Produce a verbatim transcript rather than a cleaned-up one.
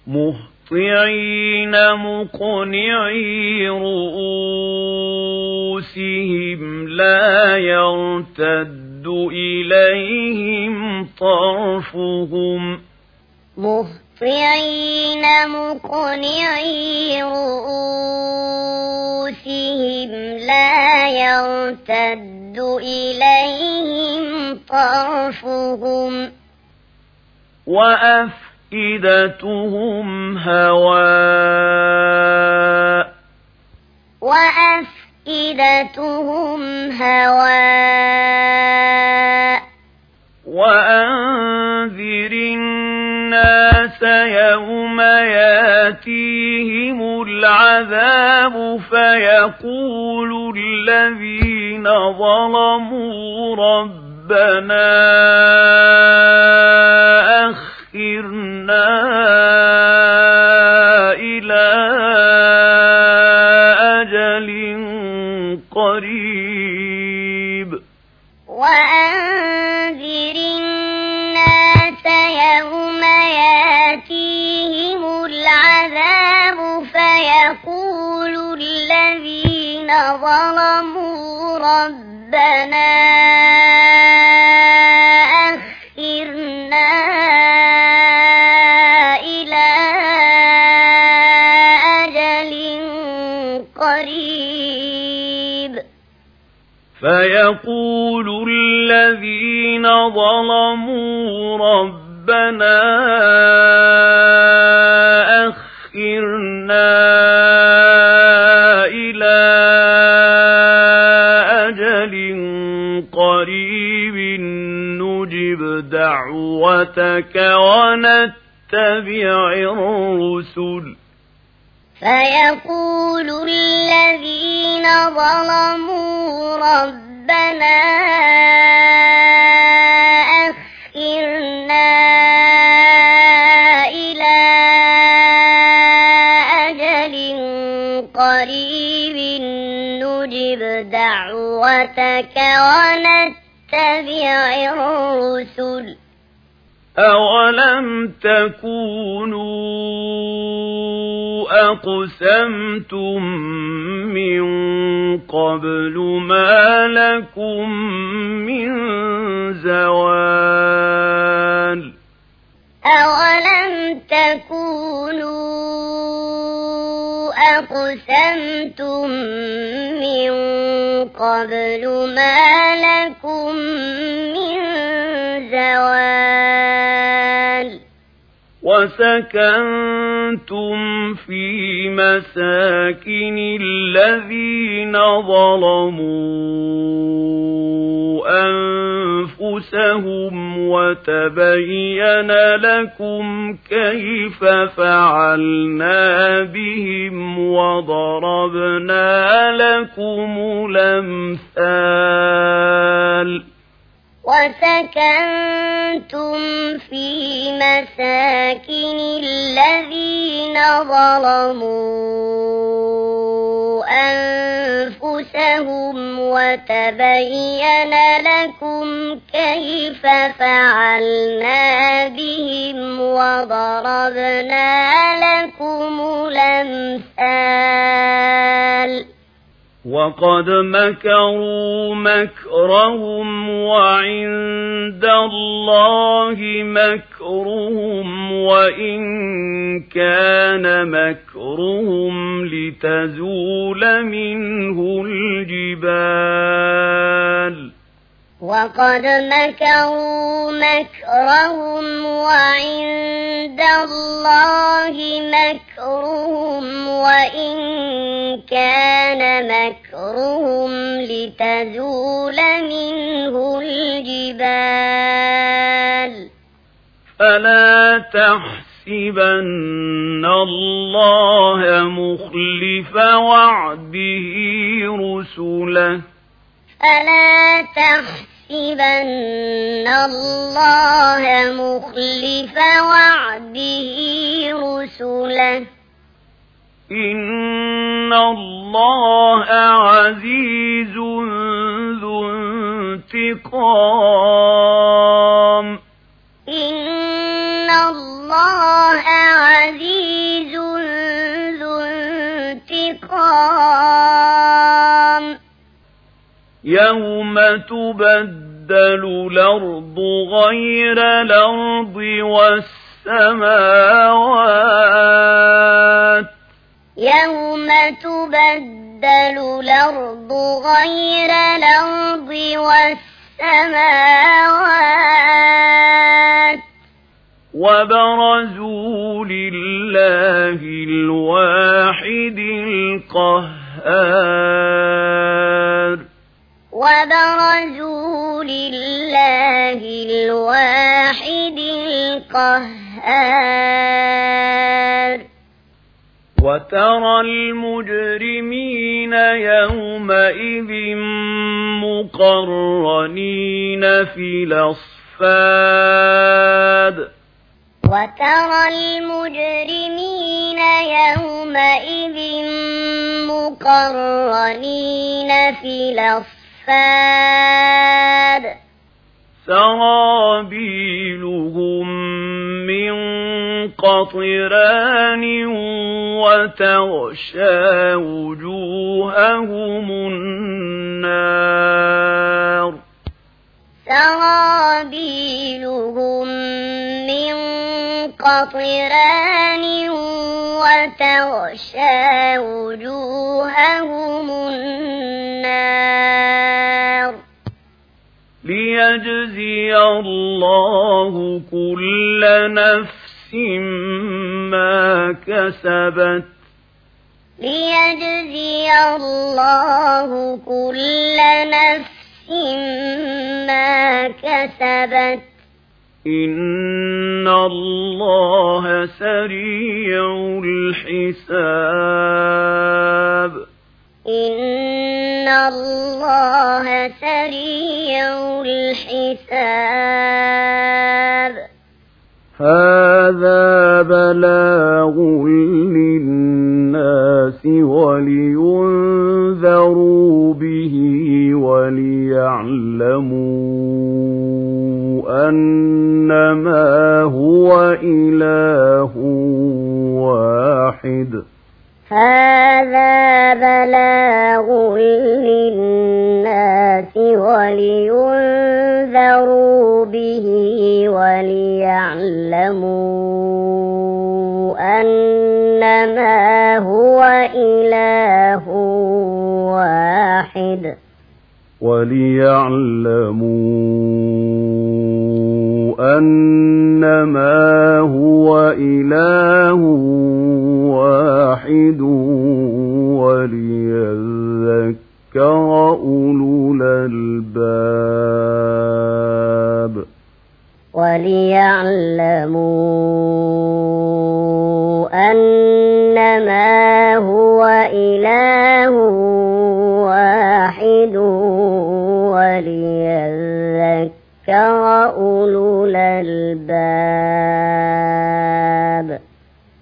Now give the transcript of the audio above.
مهطعين مقنعي رؤوسهم لا يرتد إليهم طرفهم مهطعين مقنعي رؤوسهم لا يرتد إليهم طرفهم وأفئدتهم هواء وأفئدتهم هواء وأنذر الناس يوم ياتيهم العذاب فيقول الذين ظلموا ربنا أخرنا إلى أجل قريب وأنذر الناس يوم ياتيهم العذاب فيقول الذين ظلموا ربنا أخرنا إلى أجل قريب فيقول الذين ظلموا ربنا أخرنا إلى أجل قريب نجب دعوتك ونتبع الرسل فيقول الذين ظلموا ربنا أخرنا إلى أجل قريب نجب دعوتك ونتبع الرسل أولم تكونوا أقسمتم من قبل ما لكم من زوال أولم تكونوا أقسمتم من قبل ما لكم من زوال وسكنتم في مساكن الذين ظلموا أنفسهم وتبين لكم كيف فعلنا بهم وضربنا لكم الأمثال وسكنتم في مساكن الذين ظلموا أنفسهم وتبين لكم كيف فعلنا بهم وضربنا لكم الأمثال وقد مكروا مكرهم وعند الله مكرهم وإن كان مكرهم لتزول منه الجبال وقد مكروا مكرهم وعند الله مكرهم وإن كان مكرهم لتزول منه الجبال فلا تحسبن الله مخلف وعده رسله فلا تحسبن الله مخلف وعده رسله إن الله عزيز ذو انتقام إن الله عزيز مقام يوم تبدل الأرض غير الأرض والسماوات يوم تبدل الأرض غير الأرض والسماوات وبرزوا لله الواحد القهار وبرزوا لله الواحد القهار وترى المجرمين يومئذ مقرنين في الأصفاد وترى المجرمين يومئذ مقرنين في الأصفاد سرابيلهم من قطران وتغشى وجوههم النار سرابيلهم من قطران وتغشى وجوههم النار ليجزي الله كل نفس ما كسبت ليجزي الله كل نفس ما كسبت إن الله سريع الحساب إن الله سريع الحساب هذا بلاغ للناس ولينذروا به وليعلموا أنما هو إله واحد هذا بلاغ للناس ولينذروا به وليعلموا أنما هو إله واحد وليعلموا أنما هو إله واحد وليذكر أولو الألباب وليعلموا